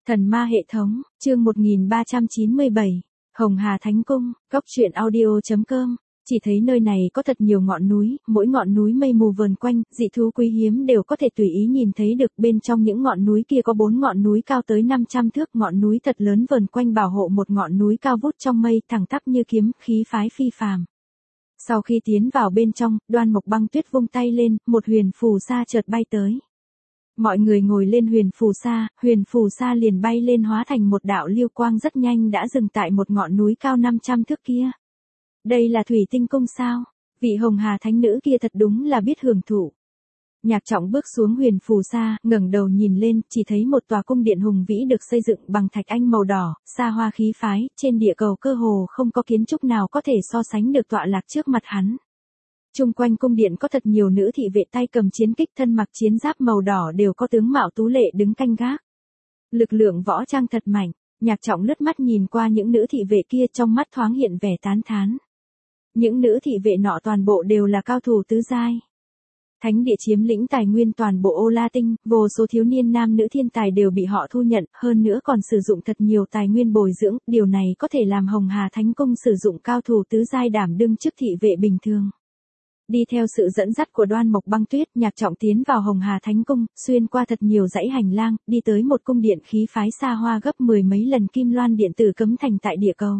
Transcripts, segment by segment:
Thần ma hệ thống, chương 1397, Hồng Hà Thánh Cung, góc truyện audio.com. Chỉ thấy nơi này có thật nhiều ngọn núi, mỗi ngọn núi mây mù vờn quanh, dị thú quý hiếm đều có thể tùy ý nhìn thấy được. Bên trong những ngọn núi kia có 4 ngọn núi cao tới 500 thước, ngọn núi thật lớn vờn quanh bảo hộ một ngọn núi cao vút trong mây, thẳng tắp như kiếm, khí phái phi phàm. Sau khi tiến vào bên trong, Đoan Mộc Băng Tuyết vung tay lên, một huyền phù sa chợt bay tới. Mọi người ngồi lên huyền phù sa liền bay lên hóa thành một đạo lưu quang rất nhanh đã dừng tại một ngọn núi cao 500 thước kia. Đây là Thủy Tinh Cung sao? Vị Hồng Hà Thánh Nữ kia thật đúng là biết hưởng thụ. Nhạc Trọng bước xuống huyền phù sa, ngẩng đầu nhìn lên, chỉ thấy một tòa cung điện hùng vĩ được xây dựng bằng thạch anh màu đỏ, xa hoa khí phái, trên địa cầu cơ hồ không có kiến trúc nào có thể so sánh được tọa lạc trước mặt hắn. Chung quanh cung điện có thật nhiều nữ thị vệ tay cầm chiến kích, thân mặc chiến giáp màu đỏ, đều có tướng mạo tú lệ đứng canh gác. Lực lượng võ trang thật mạnh. Nhạc Trọng lướt mắt nhìn qua những nữ thị vệ kia, trong mắt thoáng hiện vẻ tán thán. Những nữ thị vệ nọ toàn bộ đều là cao thủ tứ giai. Thánh địa chiếm lĩnh tài nguyên toàn bộ Ô La Tinh, vô số thiếu niên nam nữ thiên tài đều bị họ thu nhận, hơn nữa còn sử dụng thật nhiều tài nguyên bồi dưỡng, điều này có thể làm Hồng Hà Thánh Cung sử dụng cao thủ tứ giai đảm đương chức thị vệ bình thường. Đi theo sự dẫn dắt của Đoan Mộc Băng Tuyết, Nhạc Trọng tiến vào Hồng Hà Thánh Cung, xuyên qua thật nhiều dãy hành lang, đi tới một cung điện khí phái xa hoa gấp 10 mấy lần Kim Loan điện tử cấm thành tại địa cầu.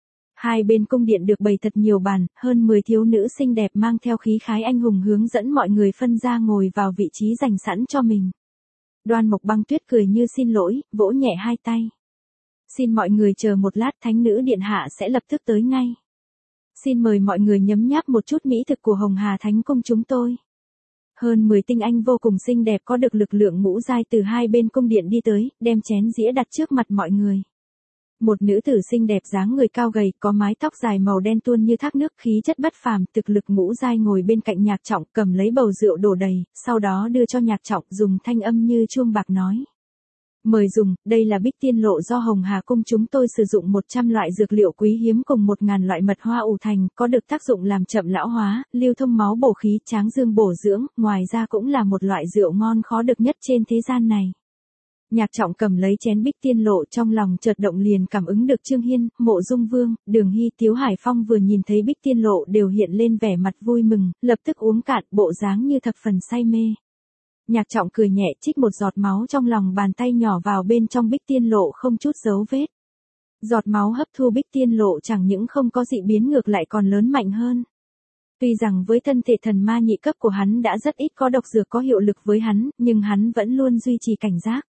Hai bên cung điện được bày thật nhiều bàn, hơn 10 thiếu nữ xinh đẹp mang theo khí khái anh hùng hướng dẫn mọi người phân ra ngồi vào vị trí dành sẵn cho mình. Đoan Mộc Băng Tuyết cười như xin lỗi, vỗ nhẹ hai tay. Xin mọi người chờ một lát, Thánh Nữ điện hạ sẽ lập tức tới ngay. Xin mời mọi người nhấm nháp một chút mỹ thực của Hồng Hà Thánh Cung chúng tôi. Hơn 10 tinh anh vô cùng xinh đẹp có được lực lượng ngũ giai từ hai bên cung điện đi tới, đem chén dĩa đặt trước mặt mọi người. Một nữ tử xinh đẹp dáng người cao gầy, có mái tóc dài màu đen tuôn như thác nước, khí chất bất phàm, thực lực ngũ giai ngồi bên cạnh Nhạc Trọng, cầm lấy bầu rượu đổ đầy, sau đó đưa cho Nhạc Trọng, dùng thanh âm như chuông bạc nói. Mời dùng, đây là Bích Tiên Lộ do Hồng Hà Cung chúng tôi sử dụng 100 loại dược liệu quý hiếm cùng 1000 loại mật hoa ủ thành, có được tác dụng làm chậm lão hóa, lưu thông máu bổ khí, tráng dương bổ dưỡng, ngoài ra cũng là một loại rượu ngon khó được nhất trên thế gian này. Nhạc Trọng cầm lấy chén Bích Tiên Lộ, trong lòng chợt động, liền cảm ứng được Trương Hiên, Mộ Dung Vương, Đường Hy, Tiếu Hải Phong vừa nhìn thấy Bích Tiên Lộ đều hiện lên vẻ mặt vui mừng, lập tức uống cạn, bộ dáng như thập phần say mê. Nhạc Trọng cười nhẹ, trích một giọt máu trong lòng bàn tay nhỏ vào bên trong Bích Tiên Lộ không chút dấu vết. Giọt máu hấp thu Bích Tiên Lộ chẳng những không có dị biến, ngược lại còn lớn mạnh hơn. Tuy rằng với thân thể thần ma nhị cấp của hắn đã rất ít có độc dược có hiệu lực với hắn, nhưng hắn vẫn luôn duy trì cảnh giác.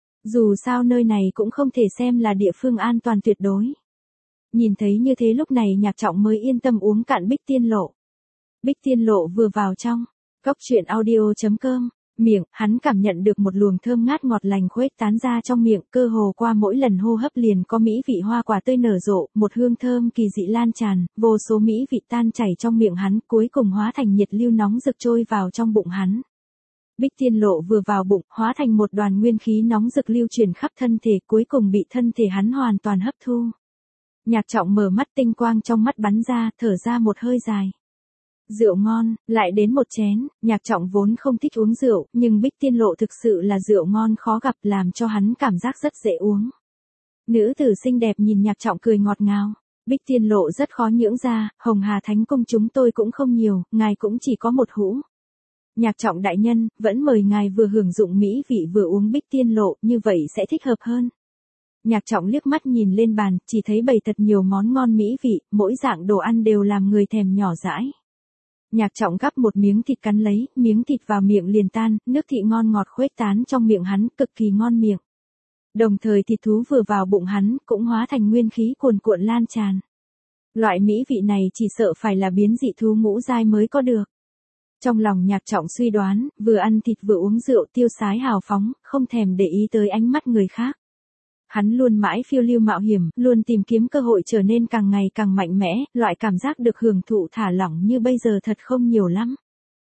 Dù sao nơi này cũng không thể xem là địa phương an toàn tuyệt đối. Nhìn thấy như thế lúc này Nhạc Trọng mới yên tâm uống cạn Bích Tiên Lộ. Bích Tiên Lộ vừa vào trong góc truyện audio.com, miệng, hắn cảm nhận được một luồng thơm ngát ngọt lành khuếch tán ra trong miệng, cơ hồ qua mỗi lần hô hấp liền có mỹ vị hoa quả tươi nở rộ, một hương thơm kỳ dị lan tràn, vô số mỹ vị tan chảy trong miệng hắn, cuối cùng hóa thành nhiệt lưu nóng rực trôi vào trong bụng hắn. Bích Tiên Lộ vừa vào bụng, hóa thành một đoàn nguyên khí nóng rực lưu chuyển khắp thân thể, cuối cùng bị thân thể hắn hoàn toàn hấp thu. Nhạc Trọng mở mắt, tinh quang trong mắt bắn ra, thở ra một hơi dài. Rượu ngon, lại đến một chén. Nhạc Trọng vốn không thích uống rượu, nhưng Bích Tiên Lộ thực sự là rượu ngon khó gặp, làm cho hắn cảm giác rất dễ uống. Nữ tử xinh đẹp nhìn Nhạc Trọng cười ngọt ngào. Bích Tiên Lộ rất khó nhưỡng ra, Hồng Hà Thánh Cung chúng tôi cũng không nhiều, ngài cũng chỉ có một hũ. Nhạc Trọng đại nhân, vẫn mời ngài vừa hưởng dụng mỹ vị vừa uống Bích Tiên Lộ, như vậy sẽ thích hợp hơn. Nhạc Trọng liếc mắt nhìn lên bàn, chỉ thấy bày thật nhiều món ngon mỹ vị, mỗi dạng đồ ăn đều làm người thèm nhỏ dãi. Nhạc Trọng gắp một miếng thịt cắn lấy, miếng thịt vào miệng liền tan, nước thịt ngon ngọt khuếch tán trong miệng hắn, cực kỳ ngon miệng. Đồng thời thịt thú vừa vào bụng hắn, cũng hóa thành nguyên khí cuồn cuộn lan tràn. Loại mỹ vị này chỉ sợ phải là biến dị thú ngũ giai mới có được. Trong lòng Nhạc Trọng suy đoán, vừa ăn thịt vừa uống rượu, tiêu sái hào phóng, không thèm để ý tới ánh mắt người khác. Hắn luôn mãi phiêu lưu mạo hiểm, luôn tìm kiếm cơ hội trở nên càng ngày càng mạnh mẽ, loại cảm giác được hưởng thụ thả lỏng như bây giờ thật không nhiều lắm.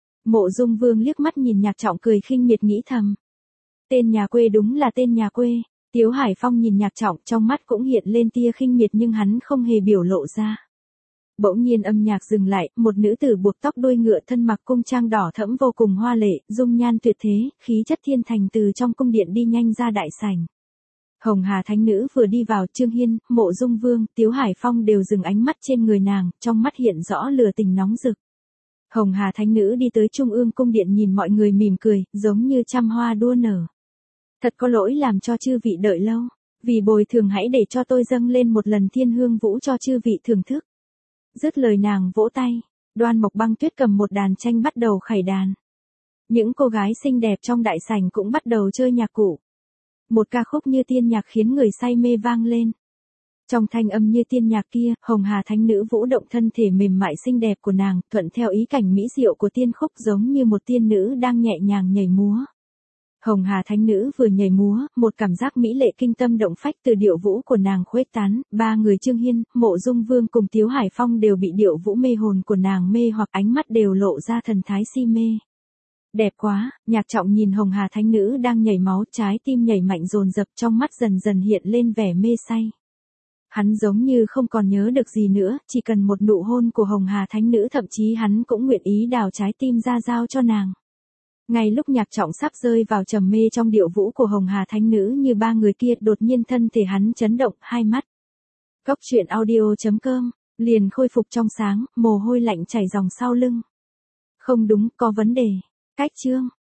Mộ Dung Vương liếc mắt nhìn Nhạc Trọng cười khinh miệt nghĩ thầm. Tên nhà quê đúng là tên nhà quê. Tiếu Hải Phong nhìn Nhạc Trọng, trong mắt cũng hiện lên tia khinh miệt nhưng hắn không hề biểu lộ ra. Bỗng nhiên âm nhạc dừng lại, một nữ tử buộc tóc đuôi ngựa, thân mặc cung trang đỏ thẫm vô cùng hoa lệ, dung nhan tuyệt thế, khí chất thiên thành từ trong cung điện đi nhanh ra đại sảnh. Hồng Hà Thánh Nữ vừa đi vào, Trương Hiên, Mộ Dung Vương, Tiếu Hải Phong đều dừng ánh mắt trên người nàng, trong mắt hiện rõ lửa tình nóng rực. Hồng Hà Thánh Nữ đi tới Trung ương cung điện nhìn mọi người mỉm cười, giống như trăm hoa đua nở. Thật có lỗi làm cho chư vị đợi lâu, vì bồi thường hãy để cho tôi dâng lên một lần thiên hương vũ cho chư vị thưởng thức. Dứt lời nàng vỗ tay, Đoan Mộc Băng Tuyết cầm một đàn tranh bắt đầu khải đàn. Những cô gái xinh đẹp trong đại sảnh cũng bắt đầu chơi nhạc cụ. Một ca khúc như tiên nhạc khiến người say mê vang lên. Trong thanh âm như tiên nhạc kia, Hồng Hà Thánh Nữ vũ động thân thể mềm mại xinh đẹp của nàng, thuận theo ý cảnh mỹ diệu của tiên khúc giống như một tiên nữ đang nhẹ nhàng nhảy múa. Hồng Hà Thánh Nữ vừa nhảy múa, một cảm giác mỹ lệ kinh tâm động phách từ điệu vũ của nàng khuếch tán, ba người Trương Hiên, Mộ Dung Vương cùng Tiếu Hải Phong đều bị điệu vũ mê hồn của nàng mê hoặc ánh mắt đều lộ ra thần thái si mê. Đẹp quá, Nhạc Trọng nhìn Hồng Hà Thánh Nữ đang nhảy máu, trái tim nhảy mạnh dồn dập, trong mắt dần dần hiện lên vẻ mê say. Hắn giống như không còn nhớ được gì nữa, chỉ cần một nụ hôn của Hồng Hà Thánh Nữ, thậm chí hắn cũng nguyện ý đào trái tim ra giao cho nàng. Ngay lúc Nhạc Trọng sắp rơi vào trầm mê trong điệu vũ của Hồng Hà Thánh Nữ như ba người kia, đột nhiên thân thể hắn chấn động, hai mắt. Cốc truyện audio.com, liền khôi phục trong sáng, mồ hôi lạnh chảy ròng sau lưng. Không đúng, có vấn đề. Cách chương